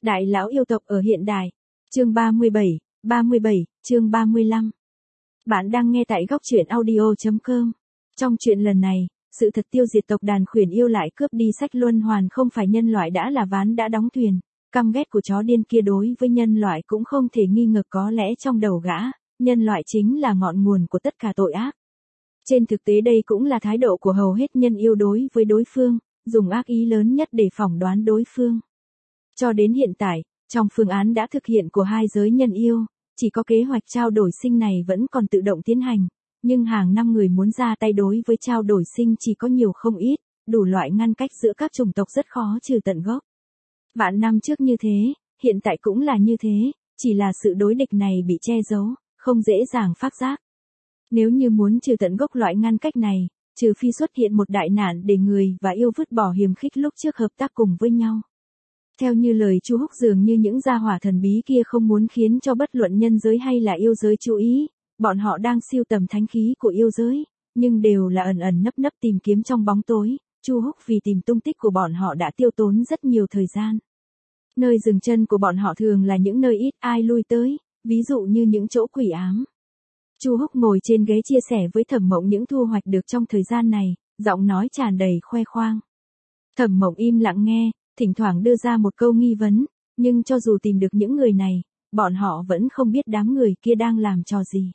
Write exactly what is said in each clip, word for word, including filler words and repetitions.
Đại lão yêu tộc ở hiện đại. Chương ba mươi bảy, ba mươi bảy, chương ba mươi lăm. Bạn đang nghe tại góc truyện audio chấm com. Trong chuyện lần này, sự thật tiêu diệt tộc đàn khuyển yêu lại cướp đi sách luân hoàn không phải nhân loại đã là ván đã đóng thuyền. Căm ghét của chó điên kia đối với nhân loại cũng không thể nghi ngờ, có lẽ trong đầu gã, nhân loại chính là ngọn nguồn của tất cả tội ác. Trên thực tế đây cũng là thái độ của hầu hết nhân yêu đối với đối phương, dùng ác ý lớn nhất để phỏng đoán đối phương. Cho đến hiện tại, trong phương án đã thực hiện của hai giới nhân yêu, chỉ có kế hoạch trao đổi sinh này vẫn còn tự động tiến hành, nhưng hàng năm người muốn ra tay đối với trao đổi sinh chỉ có nhiều không ít, đủ loại ngăn cách giữa các chủng tộc rất khó trừ tận gốc. Vạn năm trước như thế, hiện tại cũng là như thế, chỉ là sự đối địch này bị che giấu, không dễ dàng phát giác. Nếu như muốn trừ tận gốc loại ngăn cách này, trừ phi xuất hiện một đại nạn để người và yêu vứt bỏ hiềm khích lúc trước hợp tác cùng với nhau. Theo như lời Chu Húc, dường như những gia hỏa thần bí kia không muốn khiến cho bất luận nhân giới hay là yêu giới chú ý, bọn họ đang sưu tầm thánh khí của yêu giới, nhưng đều là ẩn ẩn nấp nấp tìm kiếm trong bóng tối. Chu Húc vì tìm tung tích của bọn họ đã tiêu tốn rất nhiều thời gian. Nơi dừng chân của bọn họ thường là những nơi ít ai lui tới, ví dụ như những chỗ quỷ ám. Chu Húc ngồi trên ghế chia sẻ với Thẩm Mộng những thu hoạch được trong thời gian này, giọng nói tràn đầy khoe khoang. Thẩm Mộng im lặng nghe, thỉnh thoảng đưa ra một câu nghi vấn, nhưng cho dù tìm được những người này, bọn họ vẫn không biết đám người kia đang làm trò gì.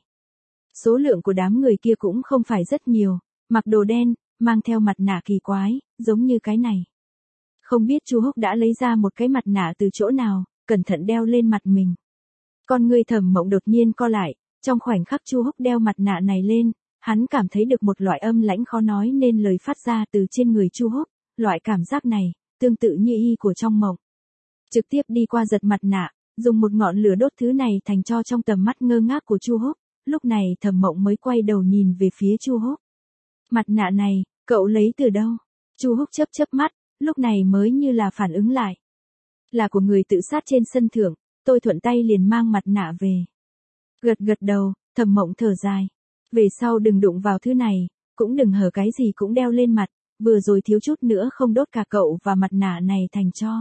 Số lượng của đám người kia cũng không phải rất nhiều, mặc đồ đen, mang theo mặt nạ kỳ quái, giống như cái này. Không biết Chu Húc đã lấy ra một cái mặt nạ từ chỗ nào, cẩn thận đeo lên mặt mình. Con người Thẩm Mộng đột nhiên co lại, trong khoảnh khắc Chu Húc đeo mặt nạ này lên, hắn cảm thấy được một loại âm lãnh khó nói nên lời phát ra từ trên người Chu Húc, loại cảm giác này tương tự như y của trong mộng. Trực tiếp đi qua giật mặt nạ, dùng một ngọn lửa đốt thứ này thành cho trong tầm mắt ngơ ngác của Chu Húc, lúc này Thẩm Mộng mới quay đầu nhìn về phía Chu Húc. Mặt nạ này, cậu lấy từ đâu? Chu Húc chớp chớp mắt, lúc này mới như là phản ứng lại. Là của người tự sát trên sân thượng, tôi thuận tay liền mang mặt nạ về. Gật gật đầu, Thẩm Mộng thở dài. Về sau đừng đụng vào thứ này, cũng đừng hở cái gì cũng đeo lên mặt, vừa rồi thiếu chút nữa không đốt cả cậu và mặt nạ này thành tro.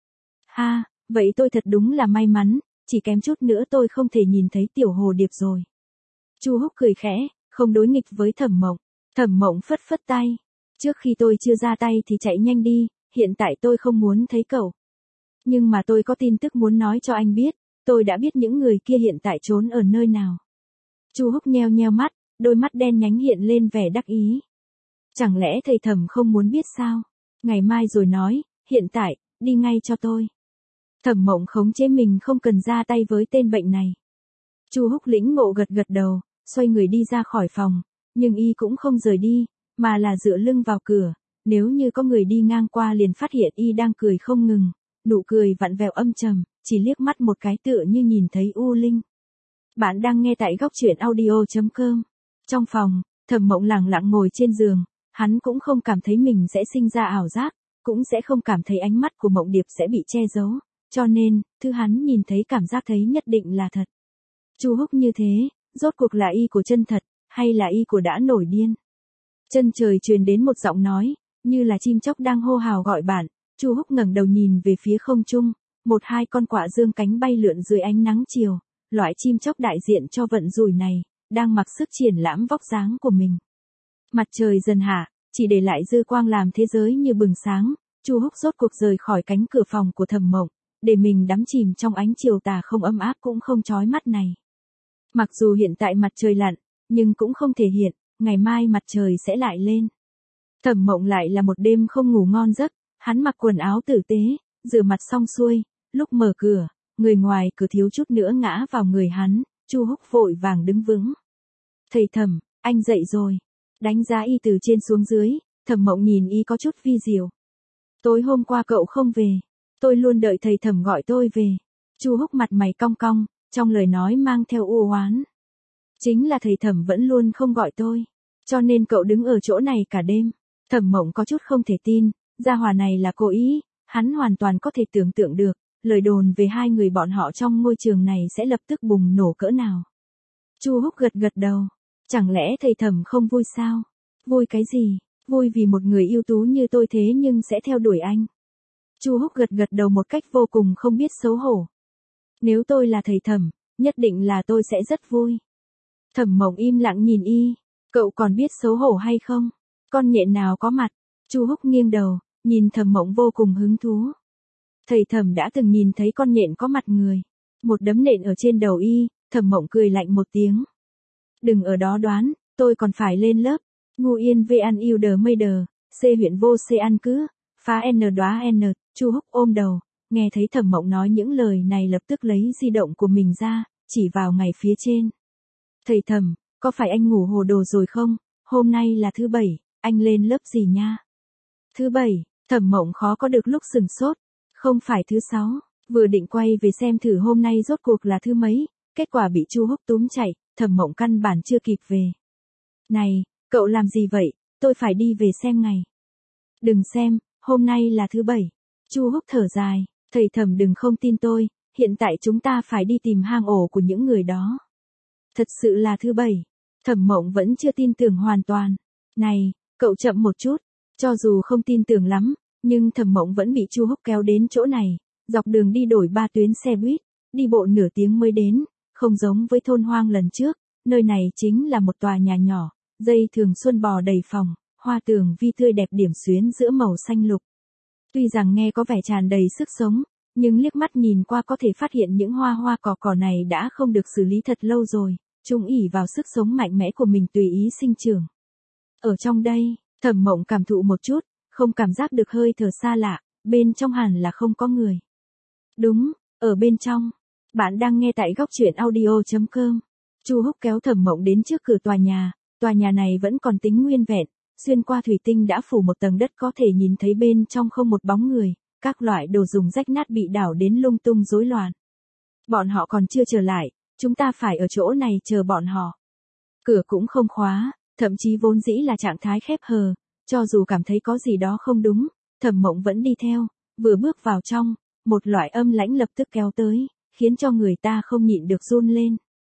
Ha, vậy tôi thật đúng là may mắn, chỉ kém chút nữa tôi không thể nhìn thấy tiểu hồ điệp rồi. Chu Húc cười khẽ, không đối nghịch với Thẩm Mộng. Thẩm Mộng phất phất tay. Trước khi tôi chưa ra tay thì chạy nhanh đi, hiện tại tôi không muốn thấy cậu. Nhưng mà tôi có tin tức muốn nói cho anh biết, tôi đã biết những người kia hiện tại trốn ở nơi nào. Chu Húc nheo nheo mắt, đôi mắt đen nhánh hiện lên vẻ đắc ý. Chẳng lẽ thầy Thẩm không muốn biết sao? Ngày mai rồi nói, hiện tại, đi ngay cho tôi. Thẩm Mộng khống chế mình không cần ra tay với tên bệnh này. Chu Húc lĩnh ngộ gật gật đầu, xoay người đi ra khỏi phòng, nhưng y cũng không rời đi, mà là dựa lưng vào cửa, nếu như có người đi ngang qua liền phát hiện y đang cười không ngừng, nụ cười vặn vẹo âm trầm, chỉ liếc mắt một cái tựa như nhìn thấy u linh. Bạn đang nghe tại góc truyện audio chấm com. Trong phòng, Thẩm Mộng lặng lặng ngồi trên giường, hắn cũng không cảm thấy mình sẽ sinh ra ảo giác, cũng sẽ không cảm thấy ánh mắt của Mộng Điệp sẽ bị che giấu, cho nên, thứ hắn nhìn thấy cảm giác thấy nhất định là thật. Chu Húc như thế, rốt cuộc là y của chân thật, hay là y của đã nổi điên? Chân trời truyền đến một giọng nói, như là chim chóc đang hô hào gọi bạn. Chu Húc ngẩng đầu nhìn về phía không trung, một hai con quạ dương cánh bay lượn dưới ánh nắng chiều, loại chim chóc đại diện cho vận rủi này, đang mặc sức triển lãm vóc dáng của mình. Mặt trời dần hạ, chỉ để lại dư quang làm thế giới như bừng sáng. Chu Húc rốt cuộc rời khỏi cánh cửa phòng của Thẩm Mộng, để mình đắm chìm trong ánh chiều tà không ấm áp cũng không chói mắt này. Mặc dù hiện tại mặt trời lặn, nhưng cũng không thể hiện, ngày mai mặt trời sẽ lại lên. Thẩm Mộng lại là một đêm không ngủ ngon giấc, hắn mặc quần áo tử tế, rửa mặt xong xuôi, lúc mở cửa, người ngoài cửa thiếu chút nữa ngã vào người hắn. Chu Húc vội vàng đứng vững. Thầy Thẩm, anh dậy rồi. Đánh giá y từ trên xuống dưới, Thẩm Mộng nhìn y có chút vi diệu. Tối hôm qua cậu không về, tôi luôn đợi thầy Thẩm gọi tôi về. Chu Húc mặt mày cong cong, trong lời nói mang theo u oán. Chính là thầy Thẩm vẫn luôn không gọi tôi, cho nên cậu đứng ở chỗ này cả đêm. Thẩm Mộng có chút không thể tin, gia hỏa này là cố ý, hắn hoàn toàn có thể tưởng tượng được, lời đồn về hai người bọn họ trong ngôi trường này sẽ lập tức bùng nổ cỡ nào. Chu Húc gật gật đầu, chẳng lẽ thầy Thẩm không vui sao? Vui cái gì? Vui vì một người ưu tú như tôi thế nhưng sẽ theo đuổi anh. Chu Húc gật gật đầu một cách vô cùng không biết xấu hổ. Nếu tôi là thầy Thẩm, nhất định là tôi sẽ rất vui. Thẩm Mộng im lặng nhìn y, cậu còn biết xấu hổ hay không? Con nhện nào có mặt? Chu Húc nghiêng đầu, nhìn Thẩm Mộng vô cùng hứng thú. Thầy Thẩm đã từng nhìn thấy con nhện có mặt người. Một đấm nện ở trên đầu y, Thẩm Mộng cười lạnh một tiếng. Đừng ở đó đoán, tôi còn phải lên lớp. Ngu yên về ăn yêu đờ mây đờ, C huyện vô C ăn cứ, phá N đoá N, Chu Húc ôm đầu, nghe thấy Thẩm Mộng nói những lời này lập tức lấy di động của mình ra, chỉ vào ngày phía trên. Thầy Thẩm, có phải anh ngủ hồ đồ rồi không? Hôm nay là thứ bảy, anh lên lớp gì nha? Thứ bảy, Thẩm Mộng khó có được lúc sừng sốt. Không phải thứ sáu, vừa định quay về xem thử hôm nay rốt cuộc là thứ mấy, kết quả bị Chu Húc túm chạy, Thẩm Mộng căn bản chưa kịp về. Này, cậu làm gì vậy? Tôi phải đi về xem ngày. Đừng xem, hôm nay là thứ bảy. Chu Húc thở dài, thầy Thẩm đừng không tin tôi, hiện tại chúng ta phải đi tìm hang ổ của những người đó. Thật sự là thứ bảy. Thẩm Mộng vẫn chưa tin tưởng hoàn toàn. Này, cậu chậm một chút, cho dù không tin tưởng lắm, nhưng Thẩm Mộng vẫn bị Chu Húc kéo đến chỗ này, dọc đường đi đổi ba tuyến xe buýt, đi bộ nửa tiếng mới đến, không giống với thôn hoang lần trước, nơi này chính là một tòa nhà nhỏ, dây thường xuân bò đầy phòng, hoa tường vi tươi đẹp điểm xuyến giữa màu xanh lục. Tuy rằng nghe có vẻ tràn đầy sức sống, nhưng liếc mắt nhìn qua có thể phát hiện những hoa hoa cỏ cỏ này đã không được xử lý thật lâu rồi, chúng ỷ vào sức sống mạnh mẽ của mình tùy ý sinh trưởng. Ở trong đây, Thẩm Mộng cảm thụ một chút, không cảm giác được hơi thở xa lạ, bên trong hẳn là không có người. Đúng, ở bên trong. Bạn đang nghe tại góc truyện audio chấm com. Chu Húc kéo Thẩm Mộng đến trước cửa tòa nhà, tòa nhà này vẫn còn tính nguyên vẹn, xuyên qua thủy tinh đã phủ một tầng đất có thể nhìn thấy bên trong không một bóng người, các loại đồ dùng rách nát bị đảo đến lung tung rối loạn. Bọn họ còn chưa trở lại, chúng ta phải ở chỗ này chờ bọn họ. Cửa cũng không khóa, thậm chí vốn dĩ là trạng thái khép hờ, cho dù cảm thấy có gì đó không đúng, Thẩm Mộng vẫn đi theo, vừa bước vào trong, một loại âm lãnh lập tức kéo tới, khiến cho người ta không nhịn được run lên.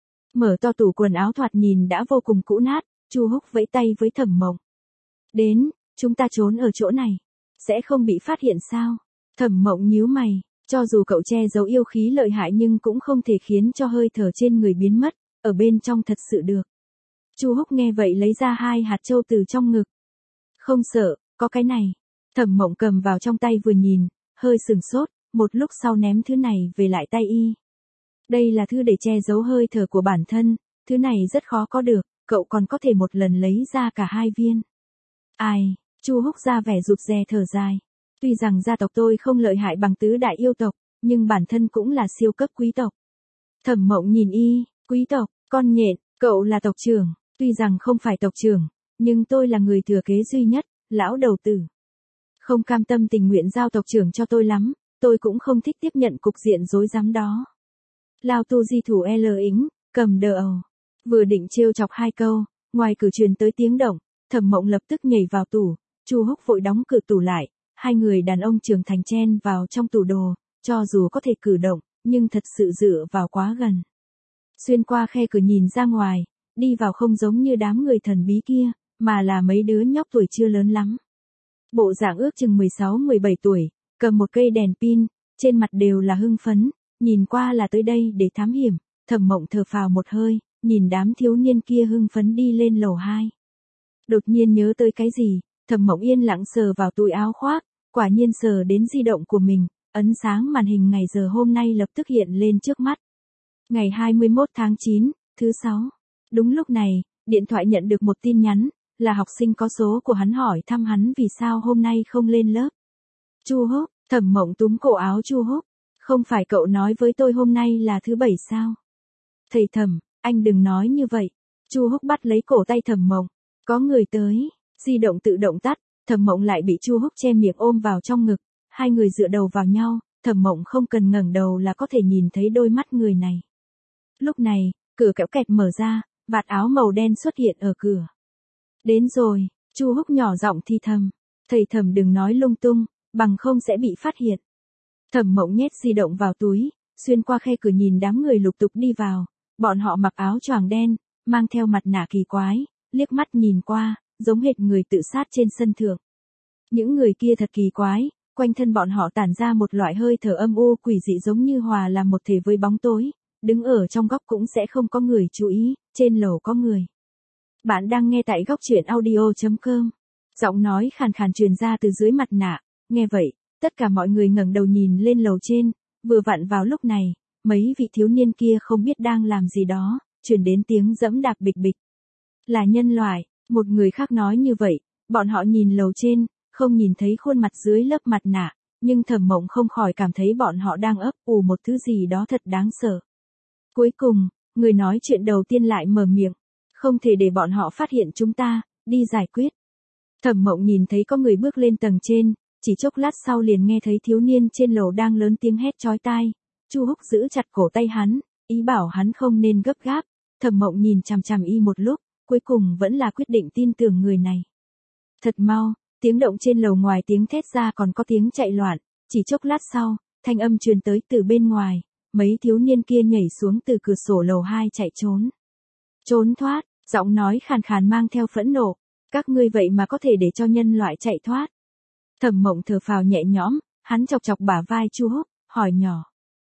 Mở to tủ quần áo thoạt nhìn đã vô cùng cũ nát, Chu Húc vẫy tay với Thẩm Mộng. Đến, chúng ta trốn ở chỗ này, sẽ không bị phát hiện sao? Thẩm Mộng nhíu mày, cho dù cậu che giấu yêu khí lợi hại nhưng cũng không thể khiến cho hơi thở trên người biến mất, ở bên trong thật sự được. Chu Húc nghe vậy lấy ra hai hạt châu từ trong ngực. Không sợ, có cái này. Thẩm Mộng cầm vào trong tay vừa nhìn, hơi sừng sốt, một lúc sau ném thứ này về lại tay y. Đây là thứ để che giấu hơi thở của bản thân, thứ này rất khó có được, cậu còn có thể một lần lấy ra cả hai viên. Ai, Chu Húc ra vẻ rụt rè thở dài. Tuy rằng gia tộc tôi không lợi hại bằng tứ đại yêu tộc, nhưng bản thân cũng là siêu cấp quý tộc. Thẩm Mộng nhìn y, quý tộc, con nhện, cậu là tộc trưởng, tuy rằng không phải tộc trưởng, nhưng tôi là người thừa kế duy nhất, lão đầu tử. Không cam tâm tình nguyện giao tộc trưởng cho tôi lắm, tôi cũng không thích tiếp nhận cục diện rối rắm đó. Lao tu di thủ L ính, cầm đờ ầu. Vừa định trêu chọc hai câu, ngoài cửa truyền tới tiếng động, Thẩm Mộng lập tức nhảy vào tủ, Chu Húc vội đóng cửa tủ lại, hai người đàn ông trưởng thành chen vào trong tủ đồ, cho dù có thể cử động, nhưng thật sự dựa vào quá gần. Xuyên qua khe cửa nhìn ra ngoài, đi vào không giống như đám người thần bí kia, mà là mấy đứa nhóc tuổi chưa lớn lắm. Bộ dạng ước chừng mười sáu mười bảy tuổi, cầm một cây đèn pin, trên mặt đều là hưng phấn, nhìn qua là tới đây để thám hiểm. Thẩm Mộng thở phào một hơi, nhìn đám thiếu niên kia hưng phấn đi lên lầu hai. Đột nhiên nhớ tới cái gì, Thẩm Mộng yên lặng sờ vào túi áo khoác, quả nhiên sờ đến di động của mình, ấn sáng màn hình ngày giờ hôm nay lập tức hiện lên trước mắt. Ngày hai mươi mốt tháng chín, thứ sáu. Đúng lúc này, điện thoại nhận được một tin nhắn, là học sinh có số của hắn hỏi thăm hắn vì sao hôm nay không lên lớp. Chu Húc, Thẩm Mộng túm cổ áo Chu Húc, không phải cậu nói với tôi hôm nay là thứ bảy sao? Thầy Thẩm, anh đừng nói như vậy. Chu Húc bắt lấy cổ tay Thẩm Mộng, có người tới, di động tự động tắt, Thẩm Mộng lại bị Chu Húc che miệng ôm vào trong ngực, hai người dựa đầu vào nhau, Thẩm Mộng không cần ngẩng đầu là có thể nhìn thấy đôi mắt người này. Lúc này, cửa kéo kẹt mở ra, vạt áo màu đen xuất hiện ở cửa. Đến rồi, Chu Húc nhỏ giọng thì thầm, thầy Thẩm đừng nói lung tung, bằng không sẽ bị phát hiện. Thẩm Mộng nhét di động vào túi, xuyên qua khe cửa nhìn đám người lục tục đi vào, bọn họ mặc áo choàng đen, mang theo mặt nạ kỳ quái, liếc mắt nhìn qua, giống hệt người tự sát trên sân thượng. Những người kia thật kỳ quái, quanh thân bọn họ tản ra một loại hơi thở âm u quỷ dị giống như hòa làm một thể với bóng tối, đứng ở trong góc cũng sẽ không có người chú ý, trên lầu có người. Bạn đang nghe tại góc truyện audio chấm com. Giọng nói khàn khàn truyền ra từ dưới mặt nạ, nghe vậy, tất cả mọi người ngẩng đầu nhìn lên lầu trên, vừa vặn vào lúc này, mấy vị thiếu niên kia không biết đang làm gì đó, truyền đến tiếng dẫm đạp bịch bịch. Là nhân loại, một người khác nói như vậy, bọn họ nhìn lầu trên, không nhìn thấy khuôn mặt dưới lớp mặt nạ, nhưng Thẩm Mộng không khỏi cảm thấy bọn họ đang ấp ủ một thứ gì đó thật đáng sợ. Cuối cùng, người nói chuyện đầu tiên lại mở miệng, không thể để bọn họ phát hiện chúng ta, đi giải quyết. Thẩm Mộng nhìn thấy có người bước lên tầng trên, chỉ chốc lát sau liền nghe thấy thiếu niên trên lầu đang lớn tiếng hét chói tai. Chu Húc giữ chặt cổ tay hắn, ý bảo hắn không nên gấp gáp. Thẩm Mộng nhìn chằm chằm y một lúc, cuối cùng vẫn là quyết định tin tưởng người này. Thật mau, tiếng động trên lầu ngoài tiếng thét ra còn có tiếng chạy loạn, chỉ chốc lát sau, thanh âm truyền tới từ bên ngoài, mấy thiếu niên kia nhảy xuống từ cửa sổ lầu hai chạy trốn. Trốn thoát, giọng nói khàn khàn mang theo phẫn nộ, các ngươi vậy mà có thể để cho nhân loại chạy thoát. Thẩm Mộng thở phào nhẹ nhõm, hắn chọc chọc bả vai Chu Húc, hỏi nhỏ.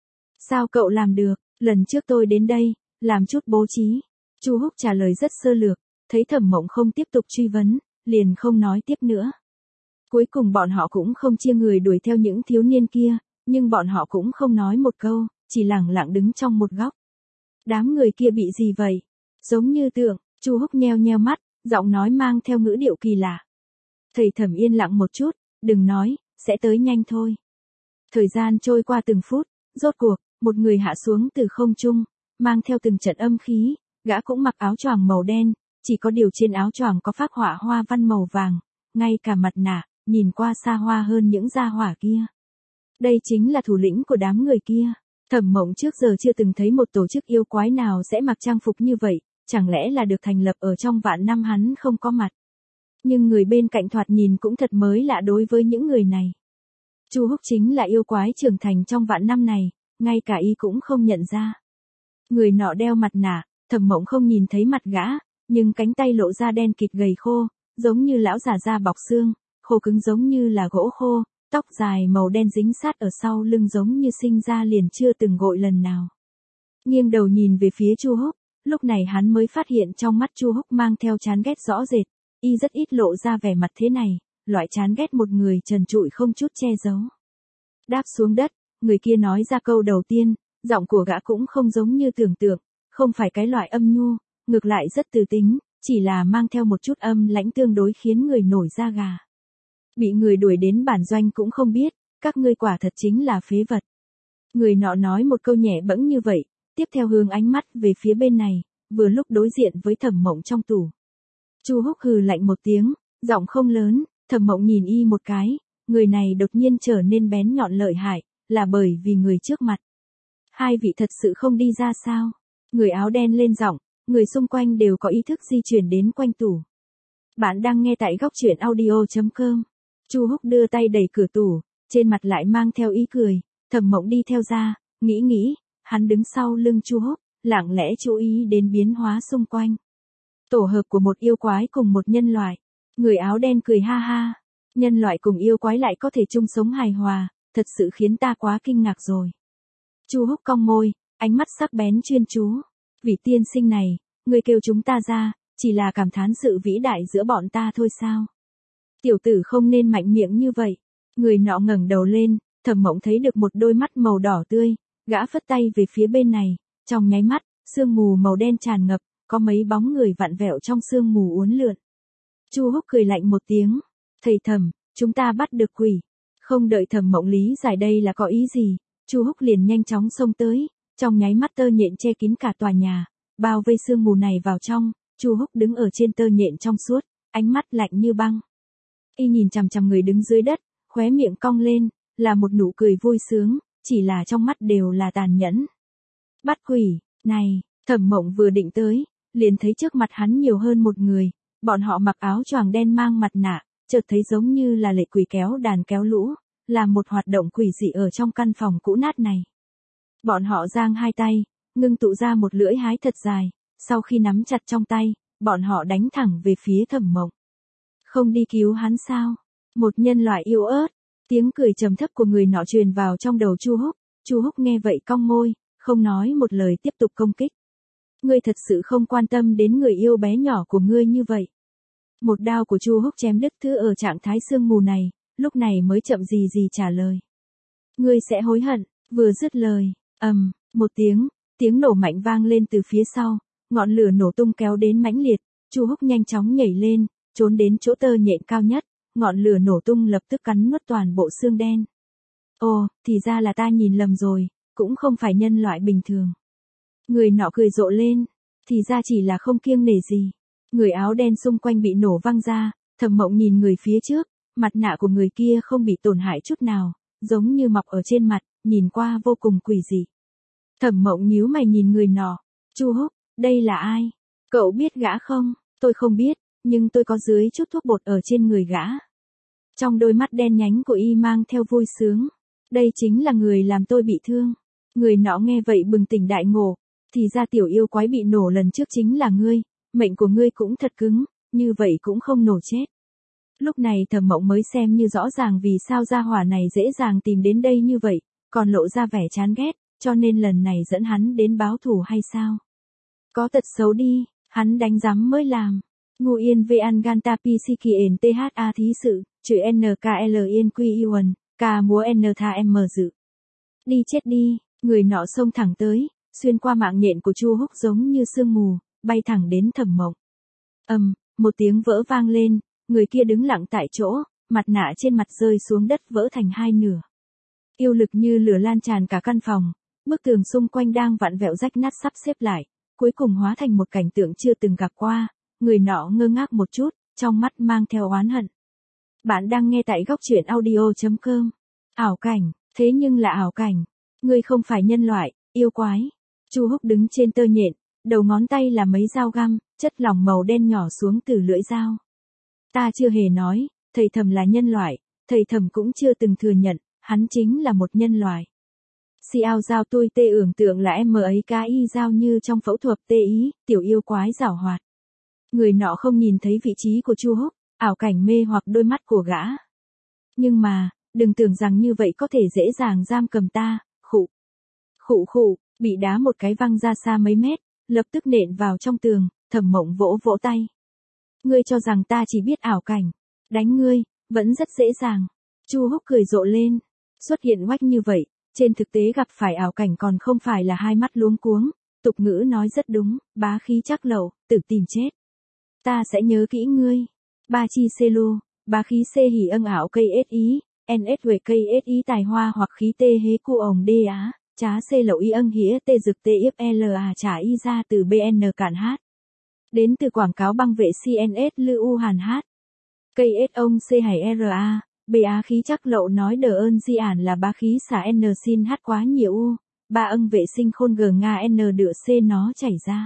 Sao cậu làm được, lần trước tôi đến đây, làm chút bố trí. Chu Húc trả lời rất sơ lược, thấy Thẩm Mộng không tiếp tục truy vấn, liền không nói tiếp nữa. Cuối cùng bọn họ cũng không chia người đuổi theo những thiếu niên kia, nhưng bọn họ cũng không nói một câu, chỉ lẳng lặng đứng trong một góc. Đám người kia bị gì vậy? Giống như tượng, Chu Húc nheo nheo mắt, giọng nói mang theo ngữ điệu kỳ lạ. Thầy Thẩm yên lặng một chút, đừng nói, sẽ tới nhanh thôi. Thời gian trôi qua từng phút, rốt cuộc, một người hạ xuống từ không trung, mang theo từng trận âm khí, gã cũng mặc áo choàng màu đen, chỉ có điều trên áo choàng có phác họa hoa văn màu vàng, ngay cả mặt nạ, nhìn qua xa hoa hơn những gia hỏa kia. Đây chính là thủ lĩnh của đám người kia. Thẩm Mộng trước giờ chưa từng thấy một tổ chức yêu quái nào sẽ mặc trang phục như vậy, chẳng lẽ là được thành lập ở trong vạn năm hắn không có mặt. Nhưng người bên cạnh thoạt nhìn cũng thật mới lạ đối với những người này. Chu Húc chính là yêu quái trưởng thành trong vạn năm này, ngay cả y cũng không nhận ra. Người nọ đeo mặt nạ, Thẩm Mộng không nhìn thấy mặt gã, nhưng cánh tay lộ ra đen kịt gầy khô, giống như lão già da bọc xương, khô cứng giống như là gỗ khô, tóc dài màu đen dính sát ở sau lưng giống như sinh ra liền chưa từng gội lần nào. Nghiêng đầu nhìn về phía Chu Húc, lúc này hắn mới phát hiện trong mắt Chu Húc mang theo chán ghét rõ rệt, y rất ít lộ ra vẻ mặt thế này, loại chán ghét một người trần trụi không chút che giấu. Đáp xuống đất, người kia nói ra câu đầu tiên, giọng của gã cũng không giống như tưởng tượng, không phải cái loại âm nhu, ngược lại rất từ tính, chỉ là mang theo một chút âm lãnh tương đối khiến người nổi da gà. Bị người đuổi đến bản doanh cũng không biết, các ngươi quả thật chính là phế vật. Người nọ nói một câu nhẹ bẫng như vậy, tiếp theo hướng ánh mắt về phía bên này, vừa lúc đối diện với Thẩm Mộng trong tủ. Chu Húc hừ lạnh một tiếng, giọng không lớn, Thẩm Mộng nhìn y một cái, người này đột nhiên trở nên bén nhọn lợi hại, là bởi vì người trước mặt. Hai vị thật sự không đi ra sao? Người áo đen lên giọng, người xung quanh đều có ý thức di chuyển đến quanh tủ. Bạn đang nghe tại góc truyện audio chấm com. Chu Húc đưa tay đẩy cửa tủ, trên mặt lại mang theo ý cười, Thẩm Mộng đi theo ra, nghĩ nghĩ, hắn đứng sau lưng Chu Húc, lặng lẽ chú ý đến biến hóa xung quanh. Tổ hợp của một yêu quái cùng một nhân loại. Người áo đen cười ha ha, nhân loại cùng yêu quái lại có thể chung sống hài hòa, thật sự khiến ta quá kinh ngạc rồi. Chu Húc cong môi, ánh mắt sắc bén chuyên chú. Vị tiên sinh này, người kêu chúng ta ra, chỉ là cảm thán sự vĩ đại giữa bọn ta thôi sao? Tiểu tử không nên mạnh miệng như vậy. Người nọ ngẩng đầu lên, Thẩm Mộng thấy được một đôi mắt màu đỏ tươi, gã phất tay về phía bên này, trong nháy mắt, sương mù màu đen tràn ngập, có mấy bóng người vặn vẹo trong sương mù uốn lượn. Chu Húc cười lạnh một tiếng, thầy Thẩm, chúng ta bắt được quỷ. Không đợi Thẩm Mộng lý giải đây là có ý gì, Chu Húc liền nhanh chóng xông tới, trong nháy mắt tơ nhện che kín cả tòa nhà, bao vây sương mù này vào trong. Chu Húc đứng ở trên tơ nhện trong suốt, ánh mắt lạnh như băng. Y nhìn chằm chằm người đứng dưới đất, khóe miệng cong lên, là một nụ cười vui sướng, chỉ là trong mắt đều là tàn nhẫn. Bắt quỷ, này, Thẩm Mộng vừa định tới, liền thấy trước mặt hắn nhiều hơn một người, bọn họ mặc áo choàng đen mang mặt nạ, chợt thấy giống như là lệ quỷ kéo đàn kéo lũ, làm một hoạt động quỷ dị ở trong căn phòng cũ nát này. Bọn họ giang hai tay, ngưng tụ ra một lưỡi hái thật dài, sau khi nắm chặt trong tay, bọn họ đánh thẳng về phía Thẩm Mộng. Không đi cứu hắn sao? Một nhân loại yếu ớt, Tiếng cười trầm thấp của người nọ truyền vào trong đầu Chu Húc, Chu Húc nghe vậy cong môi, không nói một lời tiếp tục công kích. Ngươi thật sự không quan tâm đến người yêu bé nhỏ của ngươi như vậy. Một đao của Chu Húc chém đứt thứ ở trạng thái sương mù này, lúc này mới chậm gì gì trả lời. Ngươi sẽ hối hận, vừa dứt lời, ầm, một tiếng, tiếng nổ mạnh vang lên từ phía sau, ngọn lửa nổ tung kéo đến mãnh liệt, Chu Húc nhanh chóng nhảy lên, trốn đến chỗ tơ nhện cao nhất, ngọn lửa nổ tung lập tức cắn nuốt toàn bộ xương đen. Ồ, thì ra là ta nhìn lầm rồi, cũng không phải nhân loại bình thường. Người nọ cười rộ lên, thì ra chỉ là không kiêng nể gì. Người áo đen xung quanh bị nổ văng ra, Thẩm Mộng nhìn người phía trước, mặt nạ của người kia không bị tổn hại chút nào, giống như mọc ở trên mặt, nhìn qua vô cùng quỷ dị. Thẩm Mộng nhíu mày nhìn người nọ, Chu Húc, đây là ai? Cậu biết gã không? Tôi không biết, nhưng tôi có dưới chút thuốc bột ở trên người gã. Trong đôi mắt đen nhánh của y mang theo vui sướng. Đây chính là người làm tôi bị thương. Người nọ nghe vậy bừng tỉnh đại ngộ, thì ra tiểu yêu quái bị nổ lần trước chính là ngươi, mệnh của ngươi cũng thật cứng, như vậy cũng không nổ chết. Lúc này Thẩm Mộng mới xem như rõ ràng vì sao gia hỏa này dễ dàng tìm đến đây như vậy, còn lộ ra vẻ chán ghét, cho nên lần này dẫn hắn đến báo thù hay sao? Có tật xấu đi, hắn đánh rắm mới làm. Ngu yên về an gan ta pi si kỳ ền tha thí sự, chữ N K L yên quy iwan, ca múa N tha M dự. Đi chết đi, người nọ xông thẳng tới, xuyên qua mạng nhện của Chu Húc giống như sương mù, bay thẳng đến Thẩm Mộng. Ầm, một tiếng vỡ vang lên, người kia đứng lặng tại chỗ, mặt nạ trên mặt rơi xuống đất vỡ thành hai nửa. Yêu lực như lửa lan tràn cả căn phòng, bức tường xung quanh đang vặn vẹo rách nát sắp xếp lại, cuối cùng hóa thành một cảnh tượng chưa từng gặp qua. Người nọ ngơ ngác một chút, trong mắt mang theo oán hận. Bạn đang nghe tại góc truyện audio chấm com. Ảo cảnh, thế nhưng là ảo cảnh. Ngươi không phải nhân loại, yêu quái. Chu Húc đứng trên tơ nhện, đầu ngón tay là mấy dao găm, chất lỏng màu đen nhỏ xuống từ lưỡi dao. Ta chưa hề nói, thầy Thẩm là nhân loại, thầy Thẩm cũng chưa từng thừa nhận, hắn chính là một nhân loại. Si ao giao tôi tê ưởng tượng là em ấy cá y giao như trong phẫu thuật tê ý, tiểu yêu quái giảo hoạt. Người nọ không nhìn thấy vị trí của Chu Húc, ảo cảnh mê hoặc đôi mắt của gã. Nhưng mà, đừng tưởng rằng như vậy có thể dễ dàng giam cầm ta, khụ. Khụ khụ, bị đá một cái văng ra xa mấy mét, lập tức nện vào trong tường, Thẩm Mộng vỗ vỗ tay. Ngươi cho rằng ta chỉ biết ảo cảnh, đánh ngươi, vẫn rất dễ dàng. Chu Húc cười rộ lên, xuất hiện oách như vậy, trên thực tế gặp phải ảo cảnh còn không phải là hai mắt luống cuống, tục ngữ nói rất đúng, bá khí chắc lậu, tự tìm chết. Ta sẽ nhớ kỹ ngươi. Ba chi xê lô, bá khí xê hỉ âng ảo cây ết ý, en ết huệ cây ết ý tài hoa hoặc khí tê hế cu ổng đê á, trá xê lậu y âng hĩa tê dực tê íp l à trả y ra từ bê en cản hát. Đến từ quảng cáo băng vệ xê en ét lư u hàn hát. Cây ết ông c hải ra, bê á khí chắc lậu nói đờ ơn di ản là bá khí xả n xin hát quá nhiều u, ba âng vệ sinh khôn g nga n đựa c nó chảy ra.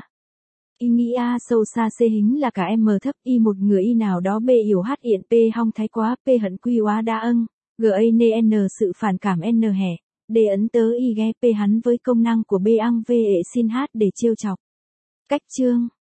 Y nghĩ a sâu xa c hính là cả m thấp y một người y nào đó b hiểu h hiện p hong thái quá p hận quy quá đa âng, g a n n sự phản cảm n hẻ, d ấn tớ y ghé p hắn với công năng của b ăng v ệ xin hát để trêu chọc. Cách chương